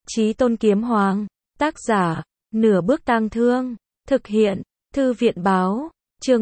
Chí Tôn Kiếm Hoàng, tác giả, Nửa Bước Tang Thương, thực hiện, Thư viện báo, chương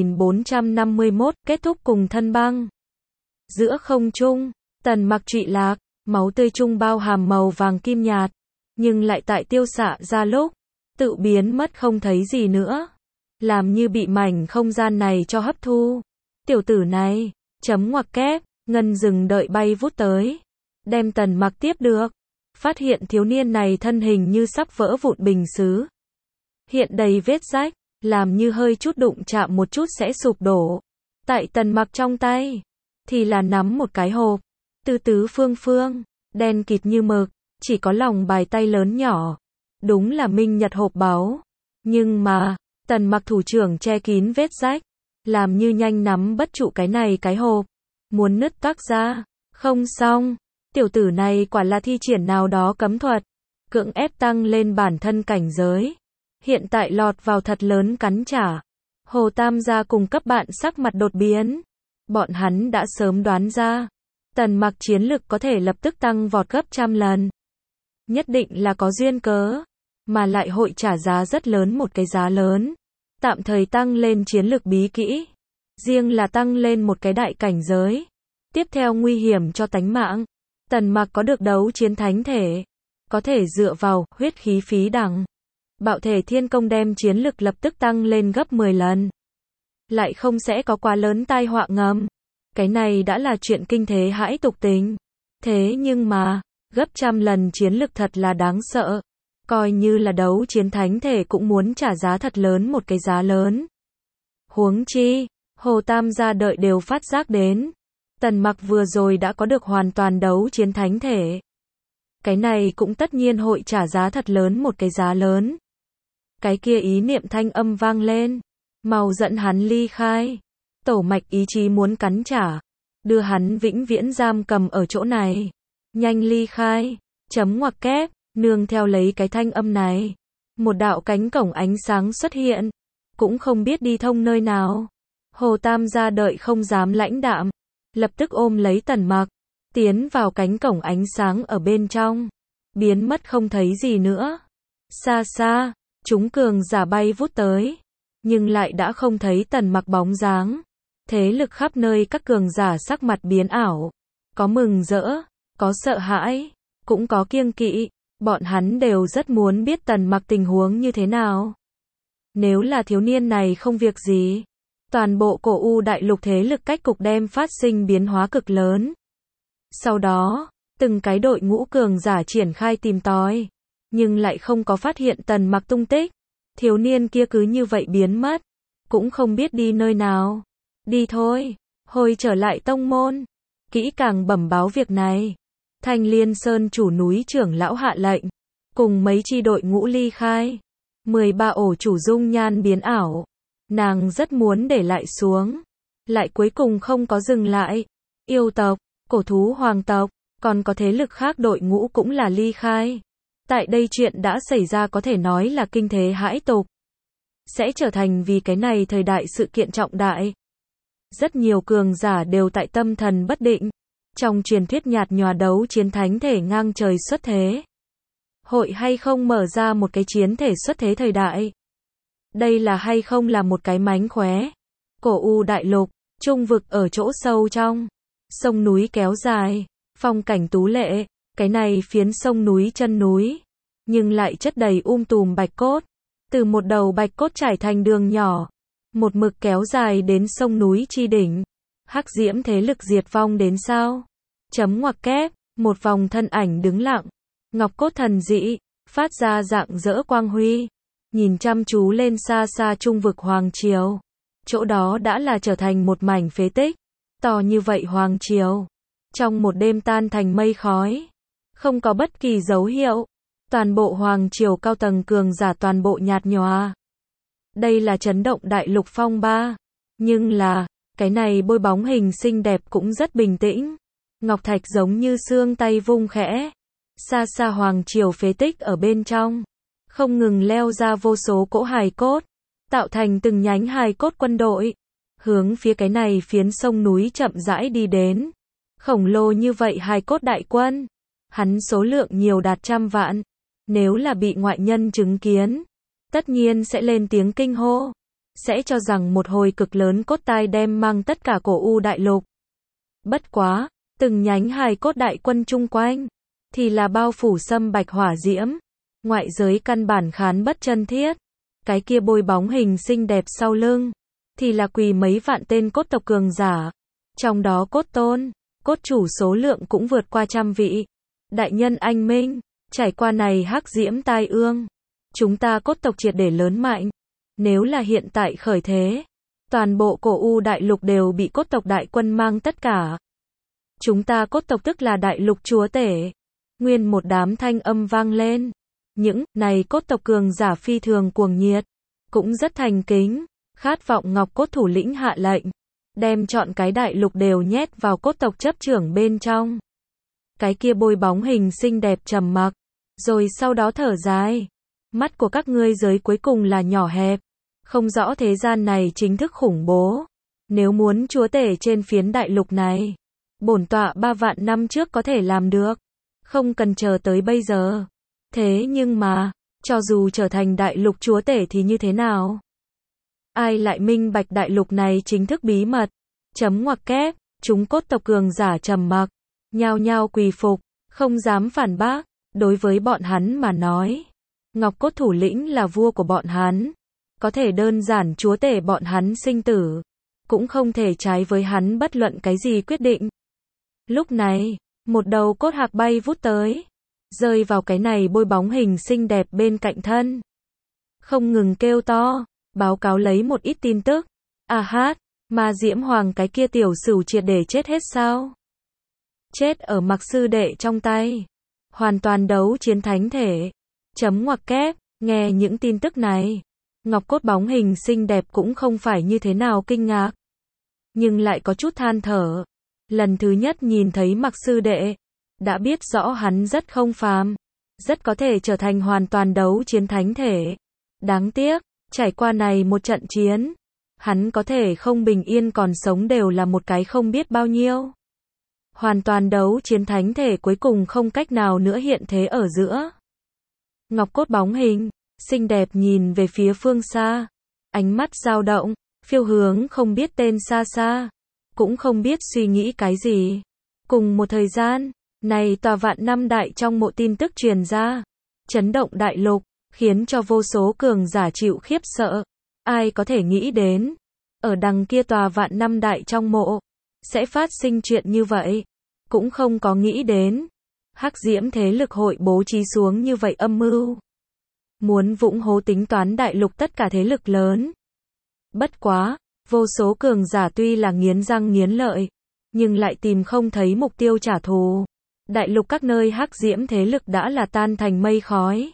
1451, kết thúc cùng thân băng. Giữa không trung, Tần Mặc trụy lạc, máu tươi trung bao hàm màu vàng kim nhạt, nhưng lại tại tiêu xạ ra lúc, tự biến mất không thấy gì nữa, làm như bị mảnh không gian này cho hấp thu. Tiểu tử này, chấm ngoặc kép, ngân rừng đợi bay vút tới, đem Tần Mặc tiếp được, phát hiện thiếu niên này thân hình như sắp vỡ vụn bình sứ, hiện đầy vết rách, làm như hơi chút đụng chạm một chút sẽ sụp đổ. Tại Tần Mặc trong tay, thì là nắm một cái hộp, tứ tứ phương phương, đen kịt như mực, chỉ có lòng bài tay lớn nhỏ. Đúng là minh nhật hộp báu. Nhưng mà, Tần Mặc thủ trưởng che kín vết rách, làm như nhanh nắm bất trụ cái hộp, muốn nứt toác ra. Không xong, tiểu tử này quả là thi triển nào đó cấm thuật, cưỡng ép tăng lên bản thân cảnh giới. Hiện tại lọt vào thật lớn cắn trả. Hồ Tam gia cùng cấp bạn sắc mặt đột biến. Bọn hắn đã sớm đoán ra, Tần Mặc chiến lực có thể lập tức tăng vọt gấp trăm lần. Nhất định là có duyên cớ, mà lại hội trả giá rất lớn, một cái giá lớn. Tạm thời tăng lên chiến lực bí kỹ, riêng là tăng lên một cái đại cảnh giới. Tiếp theo nguy hiểm cho tánh mạng. Tần Mặc có được đấu chiến thánh thể, có thể dựa vào huyết khí phí đẳng, bạo thể thiên công đem chiến lực lập tức tăng lên gấp 10 lần. Lại không sẽ có quá lớn tai họa ngầm. Cái này đã là chuyện kinh thế hãi tục tình. Thế nhưng mà, gấp trăm lần chiến lực thật là đáng sợ. Coi như là đấu chiến thánh thể cũng muốn trả giá thật lớn, một cái giá lớn. Huống chi, Hồ Tam gia đợi đều phát giác đến. Tần Mặc vừa rồi đã có được hoàn toàn đấu chiến thánh thể. Cái này cũng tất nhiên hội trả giá thật lớn, một cái giá lớn. Cái kia ý niệm thanh âm vang lên, mau dẫn hắn ly khai. Tổ mạch ý chí muốn cắn trả, đưa hắn vĩnh viễn giam cầm ở chỗ này. Nhanh ly khai, chấm ngoặc kép, nương theo lấy cái thanh âm này. Một đạo cánh cổng ánh sáng xuất hiện, cũng không biết đi thông nơi nào. Hồ Tam gia đợi không dám lãnh đạm, lập tức ôm lấy Tần Mặc, tiến vào cánh cổng ánh sáng ở bên trong, biến mất không thấy gì nữa. Xa xa, chúng cường giả bay vút tới, nhưng lại đã không thấy Tần Mặc bóng dáng. Thế lực khắp nơi, các cường giả sắc mặt biến ảo, có mừng rỡ, có sợ hãi, cũng có kiêng kỵ. Bọn hắn đều rất muốn biết Tần Mặc tình huống như thế nào. Nếu là thiếu niên này không việc gì, toàn bộ Cổ U đại lục thế lực cách cục đem phát sinh biến hóa cực lớn. Sau đó, từng cái đội ngũ cường giả triển khai tìm tòi, nhưng lại không có phát hiện Tần Mặc tung tích. Thiếu niên kia cứ như vậy biến mất, cũng không biết đi nơi nào. Đi thôi, hồi trở lại tông môn, kỹ càng bẩm báo việc này. Thanh Liên Sơn chủ núi trưởng lão hạ lệnh, cùng mấy chi đội ngũ ly khai. 13 ổ chủ dung nhan biến ảo, nàng rất muốn để lại xuống, lại cuối cùng không có dừng lại. Yêu tộc, cổ thú hoàng tộc, còn có thế lực khác đội ngũ cũng là ly khai. Tại đây chuyện đã xảy ra có thể nói là kinh thế hãi tục, sẽ trở thành vì cái này thời đại sự kiện trọng đại. Rất nhiều cường giả đều tại tâm thần bất định. Trong truyền thuyết nhạt nhòa đấu chiến thánh thể ngang trời xuất thế, hội hay không mở ra một cái chiến thể xuất thế thời đại? Đây là hay không là một cái mánh khóe? Cổ U đại lục, trung vực ở chỗ sâu trong, sông núi kéo dài, phong cảnh tú lệ. Cái này phiến sông núi chân núi, nhưng lại chất đầy tùm bạch cốt. Từ một đầu bạch cốt trải thành đường nhỏ, một mực kéo dài đến sông núi chi đỉnh. Hắc diễm thế lực diệt vong đến sao? Chấm ngoặc kép, một vòng thân ảnh đứng lặng, ngọc cốt thần dị, phát ra rạng rỡ quang huy, nhìn chăm chú lên xa xa trung vực hoàng triều. Chỗ đó đã là trở thành một mảnh phế tích. To như vậy hoàng triều, trong một đêm tan thành mây khói, không có bất kỳ dấu hiệu. Toàn bộ hoàng triều cao tầng cường giả toàn bộ nhạt nhòa. Đây là chấn động đại lục phong ba. Nhưng là, cái này bôi bóng hình xinh đẹp cũng rất bình tĩnh. Ngọc thạch giống như xương tay vung khẽ. Xa xa hoàng triều phế tích ở bên trong, không ngừng leo ra vô số cỗ hài cốt, tạo thành từng nhánh hài cốt quân đội, hướng phía cái này phiến sông núi chậm rãi đi đến. Khổng lồ như vậy hài cốt đại quân, Hắn số lượng nhiều đạt trăm vạn. Nếu là bị ngoại nhân chứng kiến, tất nhiên sẽ lên tiếng kinh hô. Sẽ cho rằng một hồi cực lớn cốt tai đem mang tất cả cổ U đại lục. Bất quá, từng nhánh hài cốt đại quân chung quanh, thì là bao phủ sâm bạch hỏa diễm. Ngoại giới căn bản khán bất chân thiết. Cái kia bôi bóng hình xinh đẹp sau lưng, thì là quỳ mấy vạn tên cốt tộc cường giả. Trong đó cốt tôn, cốt chủ số lượng cũng vượt qua trăm vị. Đại nhân anh minh, trải qua này hắc diễm tai ương, chúng ta cốt tộc triệt để lớn mạnh. Nếu là hiện tại khởi thế, toàn bộ cổ U đại lục đều bị cốt tộc đại quân mang tất cả. Chúng ta cốt tộc tức là đại lục chúa tể. Nguyên một đám thanh âm vang lên. Những này cốt tộc cường giả phi thường cuồng nhiệt, cũng rất thành kính, khát vọng Ngọc cốt thủ lĩnh hạ lệnh, đem chọn cái đại lục đều nhét vào cốt tộc chấp trưởng bên trong. Cái kia bôi bóng hình xinh đẹp trầm mặc, rồi sau đó thở dài. Mắt của các ngươi giới cuối cùng là nhỏ hẹp, không rõ thế gian này chính thức khủng bố. Nếu muốn chúa tể trên phiến đại lục này, bổn tọa 3 vạn năm trước có thể làm được, không cần chờ tới bây giờ. Thế nhưng mà, cho dù trở thành đại lục chúa tể thì như thế nào? Ai lại minh bạch đại lục này chính thức bí mật? Chấm ngoặc kép, chúng cốt tộc cường giả trầm mặc, nhao nhao quỳ phục, không dám phản bác. Đối với bọn hắn mà nói, Ngọc cốt thủ lĩnh là vua của bọn hắn, có thể đơn giản chúa tể bọn hắn sinh tử, cũng không thể trái với hắn bất luận cái gì quyết định. Lúc này, một đầu cốt hạc bay vút tới, rơi vào cái này bôi bóng hình xinh đẹp bên cạnh thân. Không ngừng kêu to, báo cáo lấy một ít tin tức. À hát, mà Diễm Hoàng cái kia tiểu sửu triệt để chết hết sao? Chết ở Mặc sư đệ trong tay. Hoàn toàn đấu chiến thánh thể. Chấm ngoặc kép, nghe những tin tức này. Ngọc cốt bóng hình xinh đẹp cũng không phải như thế nào kinh ngạc. Nhưng lại có chút than thở. Lần thứ nhất nhìn thấy Mặc sư đệ, đã biết rõ hắn rất không phàm, rất có thể trở thành hoàn toàn đấu chiến thánh thể. Đáng tiếc, trải qua này một trận chiến, hắn có thể không bình yên còn sống đều là một cái không biết bao nhiêu. Hoàn toàn đấu chiến thánh thể cuối cùng không cách nào nữa hiện thế ở giữa. Ngọc cốt bóng hình, xinh đẹp nhìn về phía phương xa, ánh mắt dao động, phiêu hướng không biết tên xa xa, cũng không biết suy nghĩ cái gì. Cùng một thời gian, này tòa vạn năm đại trong mộ tin tức truyền ra, chấn động đại lục, khiến cho vô số cường giả chịu khiếp sợ. Ai có thể nghĩ đến, ở đằng kia tòa vạn năm đại trong mộ, sẽ phát sinh chuyện như vậy. Cũng không có nghĩ đến, hắc diễm thế lực hội bố trí xuống như vậy âm mưu. Muốn vũng hố tính toán đại lục tất cả thế lực lớn. Bất quá, vô số cường giả tuy là nghiến răng nghiến lợi, nhưng lại tìm không thấy mục tiêu trả thù. Đại lục các nơi hắc diễm thế lực đã là tan thành mây khói.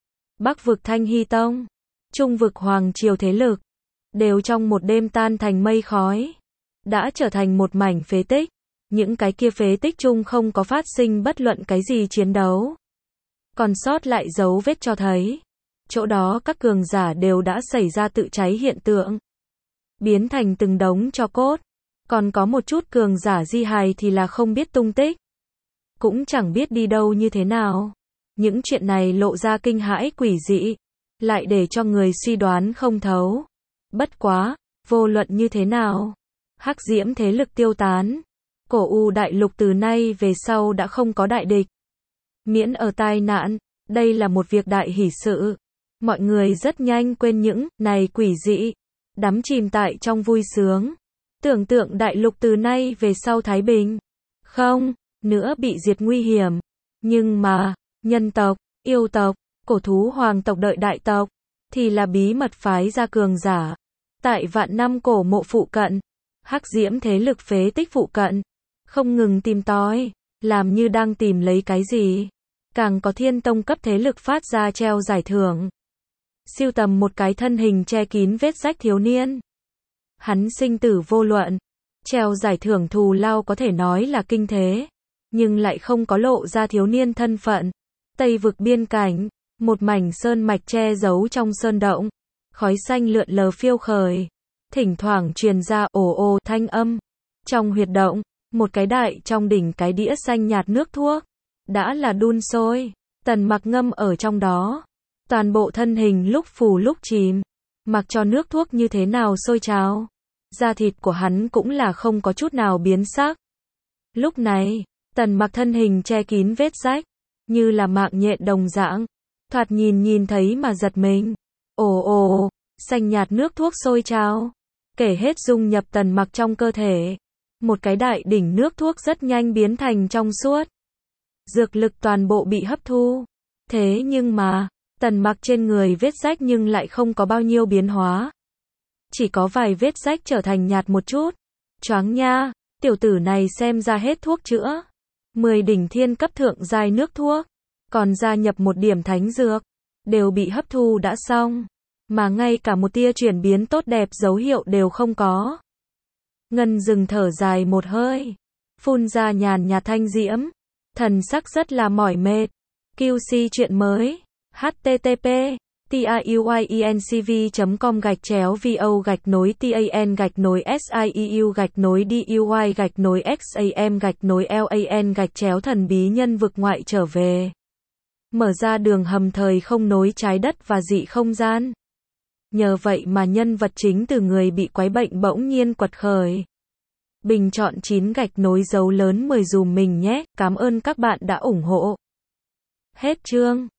Bắc vực Thanh Hy Tông, Trung vực Hoàng Triều thế lực, đều trong một đêm tan thành mây khói. Đã trở thành một mảnh phế tích. Những cái kia phế tích chung không có phát sinh bất luận cái gì chiến đấu. Còn sót lại dấu vết cho thấy, chỗ đó các cường giả đều đã xảy ra tự cháy hiện tượng. Biến thành từng đống tro cốt. Còn có một chút cường giả di hài thì là không biết tung tích. Cũng chẳng biết đi đâu như thế nào. Những chuyện này lộ ra kinh hãi quỷ dị, lại để cho người suy đoán không thấu. Bất quá, vô luận như thế nào, hắc diễm thế lực tiêu tán. Cổ U đại lục từ nay về sau đã không có đại địch. Miễn ở tai nạn, đây là một việc đại hỷ sự. Mọi người rất nhanh quên những này quỷ dị, đắm chìm tại trong vui sướng. Tưởng tượng đại lục từ nay về sau thái bình, không nữa bị diệt nguy hiểm. Nhưng mà, nhân tộc, yêu tộc, cổ thú hoàng tộc đợi đại tộc, thì là bí mật phái ra cường giả. Tại vạn năm cổ mộ phụ cận, hắc diễm thế lực phế tích phụ cận, không ngừng tìm tòi, làm như đang tìm lấy cái gì. Càng có thiên tông cấp thế lực phát ra treo giải thưởng. Siêu tầm một cái thân hình che kín vết rách thiếu niên. Hắn sinh tử vô luận. Treo giải thưởng thù lao có thể nói là kinh thế. Nhưng lại không có lộ ra thiếu niên thân phận. Tây vực biên cảnh, một mảnh sơn mạch che giấu trong sơn động. Khói xanh lượn lờ phiêu khởi. Thỉnh thoảng truyền ra ồ ồ thanh âm. Trong huyệt động, một cái đại trong đỉnh cái đĩa xanh nhạt nước thuốc. đã là đun sôi. Tần Mặc ngâm ở trong đó. Toàn bộ thân hình lúc phù lúc chìm. Mặc cho nước thuốc như thế nào sôi trào. Da thịt của hắn cũng là không có chút nào biến sắc. Lúc này, Tần Mặc thân hình che kín vết rách. Như là mạng nhện đồng dạng. Thoạt nhìn thấy mà giật mình. Ồ ồ, xanh nhạt nước thuốc sôi trào. Kể hết dung nhập Tần Mặc trong cơ thể. Một cái đại đỉnh nước thuốc rất nhanh biến thành trong suốt. Dược lực toàn bộ bị hấp thu. Thế nhưng mà, Tần Mặc trên người vết rách nhưng lại không có bao nhiêu biến hóa. Chỉ có vài vết rách trở thành nhạt một chút. Choáng nha, tiểu tử này xem ra hết thuốc chữa. 10 đỉnh thiên cấp thượng giai nước thuốc. Còn gia nhập một điểm thánh dược. Đều bị hấp thu đã xong. Mà ngay cả một tia chuyển biến tốt đẹp dấu hiệu đều không có. Ngân dừng thở dài một hơi. Phun ra nhàn nhạt thanh diễm. Thần sắc rất là mỏi mệt. QC chuyện mới. http tiuyinc.com/vo-sieu-duy-exam-lan-thần bí nhân vực ngoại trở về. Mở ra đường hầm thời không nối trái đất và dị không gian. Nhờ vậy mà nhân vật chính từ người bị quái bệnh bỗng nhiên quật khởi. Bình chọn 9 gạch nối dấu lớn 10 dùm mình nhé. Cảm ơn các bạn đã ủng hộ. Hết chương.